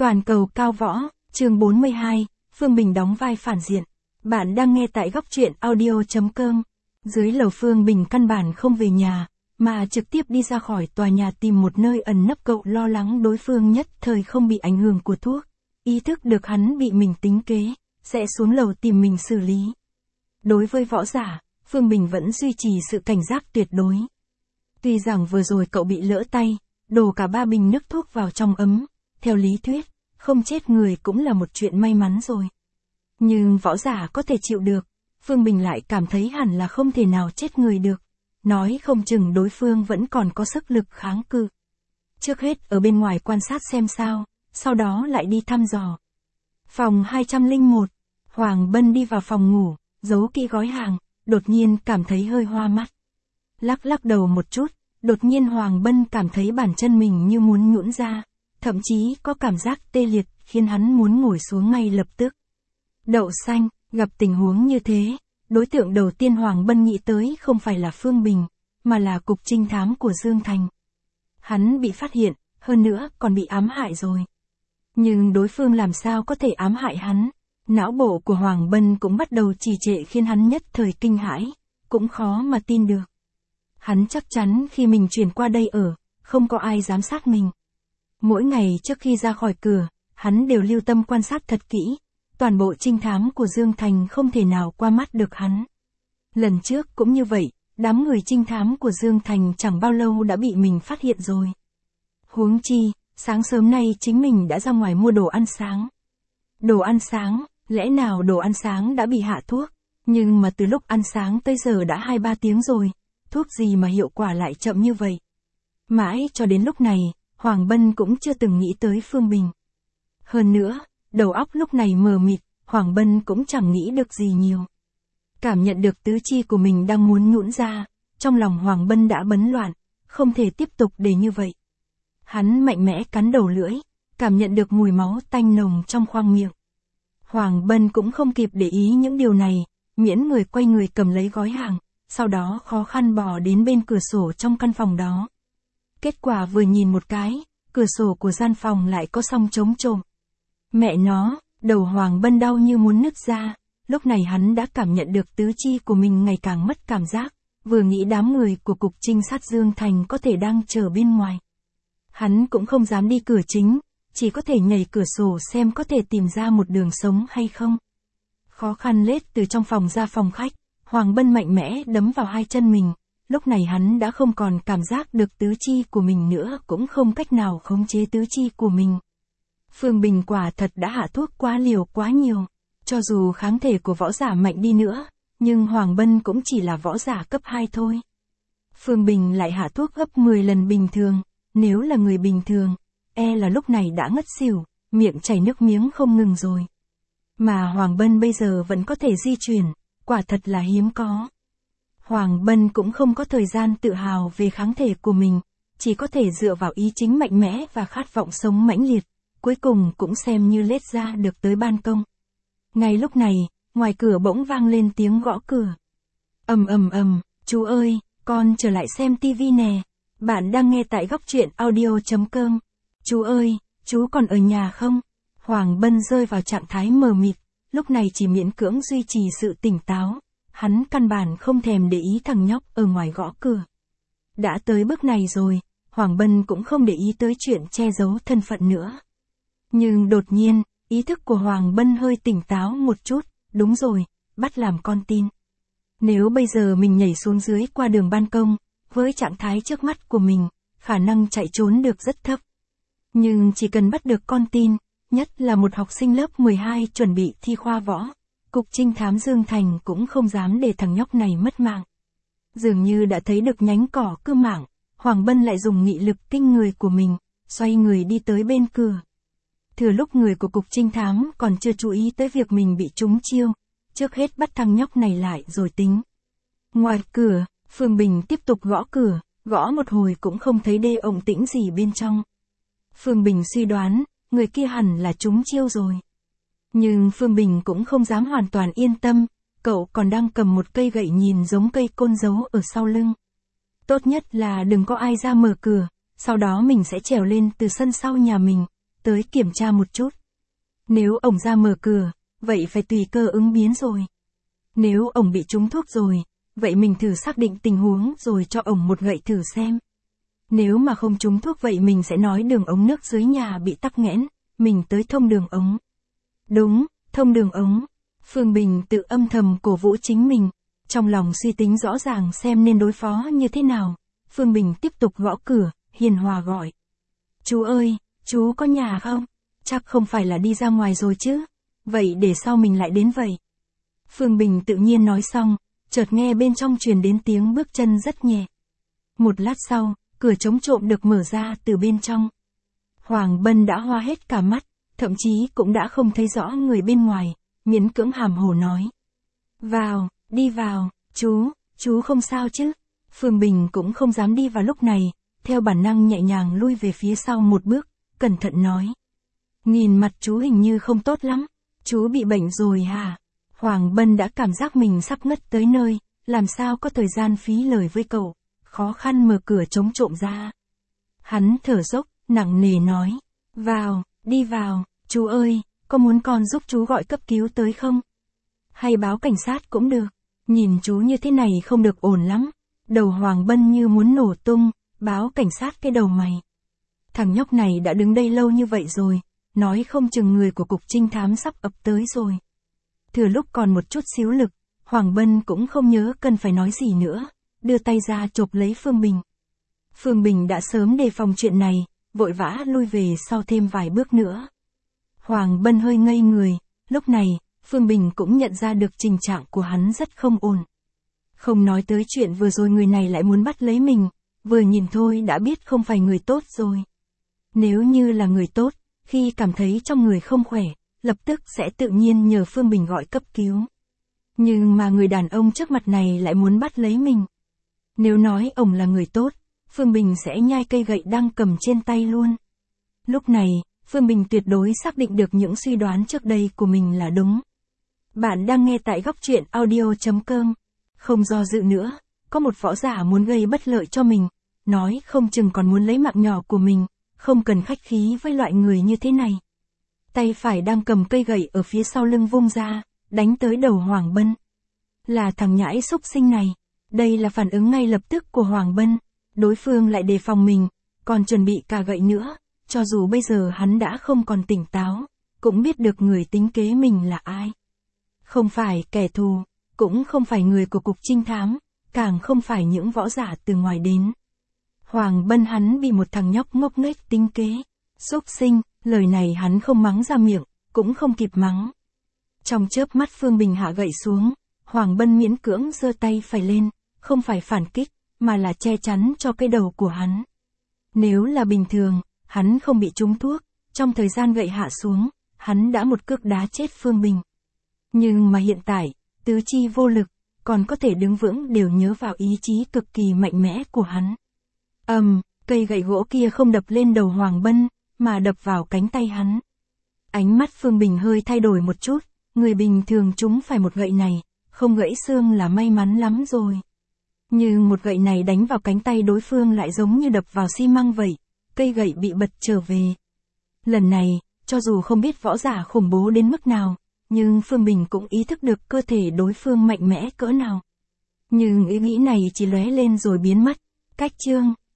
Toàn cầu cao võ, chương 42, Phương Bình đóng vai phản diện. Bạn đang nghe tại góc truyện audio.com. Dưới lầu Phương Bình căn bản không về nhà, mà trực tiếp đi ra khỏi tòa nhà tìm một nơi ẩn nấp. Cậu lo lắng đối phương nhất thời không bị ảnh hưởng của thuốc. Ý thức được hắn bị mình tính kế, sẽ xuống lầu tìm mình xử lý. Đối với võ giả, Phương Bình vẫn duy trì sự cảnh giác tuyệt đối. Tuy rằng vừa rồi cậu bị lỡ tay, đổ cả 3 bình nước thuốc vào trong ấm. Theo lý thuyết, không chết người cũng là một chuyện may mắn rồi. Nhưng võ giả có thể chịu được, Phương Bình lại cảm thấy hẳn là không thể nào chết người được. Nói không chừng đối phương vẫn còn có sức lực kháng cự. Trước hết ở bên ngoài quan sát xem sao, sau đó lại đi thăm dò. Phòng 201, Hoàng Bân đi vào phòng ngủ, giấu kỹ gói hàng, đột nhiên cảm thấy hơi hoa mắt. Lắc lắc đầu một chút, đột nhiên Hoàng Bân cảm thấy bàn chân mình như muốn nhũn ra, thậm chí có cảm giác tê liệt khiến hắn muốn ngồi xuống ngay lập tức. Đậu xanh, gặp tình huống như thế, đối tượng đầu tiên Hoàng Bân nghĩ tới không phải là Phương Bình, mà là cục trinh thám của Dương Thành. Hắn bị phát hiện, hơn nữa còn bị ám hại rồi. Nhưng đối phương làm sao có thể ám hại hắn? Não bộ của Hoàng Bân cũng bắt đầu trì trệ khiến hắn nhất thời kinh hãi, cũng khó mà tin được. Hắn chắc chắn khi mình chuyển qua đây ở, không có ai giám sát mình. Mỗi ngày trước khi ra khỏi cửa, hắn đều lưu tâm quan sát thật kỹ. Toàn bộ trinh thám của Dương Thành không thể nào qua mắt được hắn. Lần trước cũng như vậy, đám người trinh thám của Dương Thành chẳng bao lâu đã bị mình phát hiện rồi. Huống chi, sáng sớm nay chính mình đã ra ngoài mua đồ ăn sáng. Đồ ăn sáng, lẽ nào đồ ăn sáng đã bị hạ thuốc? Nhưng mà từ lúc ăn sáng tới giờ đã 2-3 tiếng rồi, thuốc gì mà hiệu quả lại chậm như vậy? Mãi cho đến lúc này, Hoàng Bân cũng chưa từng nghĩ tới Phương Bình. Hơn nữa, đầu óc lúc này mờ mịt, Hoàng Bân cũng chẳng nghĩ được gì nhiều. Cảm nhận được tứ chi của mình đang muốn nhũn ra, trong lòng Hoàng Bân đã bấn loạn, không thể tiếp tục để như vậy. Hắn mạnh mẽ cắn đầu lưỡi, cảm nhận được mùi máu tanh nồng trong khoang miệng. Hoàng Bân cũng không kịp để ý những điều này, miễn người quay người cầm lấy gói hàng, sau đó khó khăn bò đến bên cửa sổ trong căn phòng đó. Kết quả vừa nhìn một cái, cửa sổ của gian phòng lại có song trống trộm. Mẹ nó, đầu Hoàng Bân đau như muốn nứt ra, lúc này hắn đã cảm nhận được tứ chi của mình ngày càng mất cảm giác, vừa nghĩ đám người của cục trinh sát Dương Thành có thể đang chờ bên ngoài. Hắn cũng không dám đi cửa chính, chỉ có thể nhảy cửa sổ xem có thể tìm ra một đường sống hay không. Khó khăn lết từ trong phòng ra phòng khách, Hoàng Bân mạnh mẽ đấm vào hai chân mình, lúc này hắn đã không còn cảm giác được tứ chi của mình nữa, cũng không cách nào khống chế tứ chi của mình. Phương Bình quả thật đã hạ thuốc quá liều quá nhiều, cho dù kháng thể của võ giả mạnh đi nữa, nhưng Hoàng Bân cũng chỉ là võ giả cấp 2 thôi. Phương Bình lại hạ thuốc gấp 10 lần bình thường, nếu là người bình thường, là lúc này đã ngất xỉu, miệng chảy nước miếng không ngừng rồi. Mà Hoàng Bân bây giờ vẫn có thể di chuyển, quả thật là hiếm có. Hoàng Bân cũng không có thời gian tự hào về kháng thể của mình, chỉ có thể dựa vào ý chính mạnh mẽ và khát vọng sống mãnh liệt, cuối cùng cũng xem như lết ra được tới ban công. Ngay lúc này, ngoài cửa bỗng vang lên tiếng gõ cửa. Ầm ầm ầm, chú ơi, con trở lại xem tivi nè. Bạn đang nghe tại góc truyện audio.com. Chú ơi, chú còn ở nhà không? Hoàng Bân rơi vào trạng thái mờ mịt, lúc này chỉ miễn cưỡng duy trì sự tỉnh táo. Hắn căn bản không thèm để ý thằng nhóc ở ngoài gõ cửa. Đã tới bước này rồi, Hoàng Bân cũng không để ý tới chuyện che giấu thân phận nữa. Nhưng đột nhiên, ý thức của Hoàng Bân hơi tỉnh táo một chút, đúng rồi, bắt làm con tin. Nếu bây giờ mình nhảy xuống dưới qua đường ban công, với trạng thái trước mắt của mình, khả năng chạy trốn được rất thấp. Nhưng chỉ cần bắt được con tin, nhất là một học sinh lớp 12 chuẩn bị thi khoa võ, cục trinh thám Dương Thành cũng không dám để thằng nhóc này mất mạng. Dường như đã thấy được nhánh cỏ cưa mạng, Hoàng Bân lại dùng nghị lực kinh người của mình, xoay người đi tới bên cửa. Thừa lúc người của cục trinh thám còn chưa chú ý tới việc mình bị trúng chiêu, trước hết bắt thằng nhóc này lại rồi tính. Ngoài cửa, Phương Bình tiếp tục gõ cửa, gõ một hồi cũng không thấy đê động tĩnh gì bên trong. Phương Bình suy đoán, người kia hẳn là trúng chiêu rồi. Nhưng Phương Bình cũng không dám hoàn toàn yên tâm, cậu còn đang cầm một cây gậy nhìn giống cây côn giấu ở sau lưng. Tốt nhất là đừng có ai ra mở cửa, sau đó mình sẽ trèo lên từ sân sau nhà mình, tới kiểm tra một chút. Nếu ổng ra mở cửa, vậy phải tùy cơ ứng biến rồi. Nếu ổng bị trúng thuốc rồi, vậy mình thử xác định tình huống rồi cho ổng một gậy thử xem. Nếu mà không trúng thuốc vậy mình sẽ nói đường ống nước dưới nhà bị tắc nghẽn, mình tới thông đường ống. Đúng, thông đường ống. Phương Bình tự âm thầm cổ vũ chính mình, trong lòng suy tính rõ ràng xem nên đối phó như thế nào. Phương Bình tiếp tục gõ cửa, hiền hòa gọi. Chú ơi, chú có nhà không? Chắc không phải là đi ra ngoài rồi chứ? Vậy để sau mình lại đến vậy. Phương Bình tự nhiên nói xong, chợt nghe bên trong truyền đến tiếng bước chân rất nhẹ. Một lát sau, cửa chống trộm được mở ra từ bên trong. Hoàng Bân đã hoa hết cả mắt, thậm chí cũng đã không thấy rõ người bên ngoài, miễn cưỡng hàm hồ nói. Vào, đi vào, chú không sao chứ? Phương Bình cũng không dám đi vào lúc này, theo bản năng nhẹ nhàng lui về phía sau một bước, cẩn thận nói. Nhìn mặt chú hình như không tốt lắm, chú bị bệnh rồi hả? Hoàng Bân đã cảm giác mình sắp ngất tới nơi, làm sao có thời gian phí lời với cậu, khó khăn mở cửa chống trộm ra. Hắn thở dốc, nặng nề nói, vào, đi vào, chú ơi, có muốn con giúp chú gọi cấp cứu tới không? Hay báo cảnh sát cũng được, nhìn chú như thế này không được ổn lắm. Đầu Hoàng Bân như muốn nổ tung, báo cảnh sát cái đầu mày. Thằng nhóc này đã đứng đây lâu như vậy rồi, nói không chừng người của cục trinh thám sắp ập tới rồi. Thừa lúc còn một chút xíu lực, Hoàng Bân cũng không nhớ cần phải nói gì nữa, đưa tay ra chộp lấy Phương Bình. Phương Bình đã sớm đề phòng chuyện này, vội vã lui về sau thêm vài bước nữa. Hoàng Bân hơi ngây người, lúc này, Phương Bình cũng nhận ra được tình trạng của hắn rất không ổn. Không nói tới chuyện vừa rồi người này lại muốn bắt lấy mình, vừa nhìn thôi đã biết không phải người tốt rồi. Nếu như là người tốt, khi cảm thấy trong người không khỏe, lập tức sẽ tự nhiên nhờ Phương Bình gọi cấp cứu. Nhưng mà người đàn ông trước mặt này lại muốn bắt lấy mình. Nếu nói ổng là người tốt, Phương Bình sẽ nhai cây gậy đang cầm trên tay luôn. Lúc này, Phương Bình tuyệt đối xác định được những suy đoán trước đây của mình là đúng. Bạn đang nghe tại góc truyện audio.com. Không do dự nữa, có một võ giả muốn gây bất lợi cho mình, nói không chừng còn muốn lấy mạng nhỏ của mình, không cần khách khí với loại người như thế này. Tay phải đang cầm cây gậy ở phía sau lưng vung ra, đánh tới đầu Hoàng Bân. Là thằng nhãi xúc sinh này, đây là phản ứng ngay lập tức của Hoàng Bân, đối phương lại đề phòng mình, còn chuẩn bị cả gậy nữa, cho dù bây giờ hắn đã không còn tỉnh táo, cũng biết được người tính kế mình là ai. Không phải kẻ thù, cũng không phải người của cục trinh thám, càng không phải những võ giả từ ngoài đến. Hoàng Bân hắn bị một thằng nhóc ngốc nghếch tính kế. Xúc sinh, lời này hắn không mắng ra miệng, cũng không kịp mắng. Trong chớp mắt Phương Bình hạ gậy xuống, Hoàng Bân miễn cưỡng giơ tay phải lên, không phải phản kích, mà là che chắn cho cái đầu của hắn. Nếu là bình thường, hắn không bị trúng thuốc, trong thời gian gậy hạ xuống, hắn đã một cước đá chết Phương Bình. Nhưng mà hiện tại, tứ chi vô lực, còn có thể đứng vững đều nhớ vào ý chí cực kỳ mạnh mẽ của hắn. Cây gậy gỗ kia không đập lên đầu Hoàng Bân, mà đập vào cánh tay hắn. Ánh mắt Phương Bình hơi thay đổi một chút, người bình thường trúng phải một gậy này, không gãy xương là may mắn lắm rồi. Nhưng một gậy này đánh vào cánh tay đối phương lại giống như đập vào xi măng vậy, cây gậy bị bật trở về. Lần này, cho dù không biết võ giả khủng bố đến mức nào, nhưng Phương Bình cũng ý thức được cơ thể đối phương mạnh mẽ cỡ nào. Nhưng ý nghĩ này chỉ lóe lên rồi biến mất. Cách chương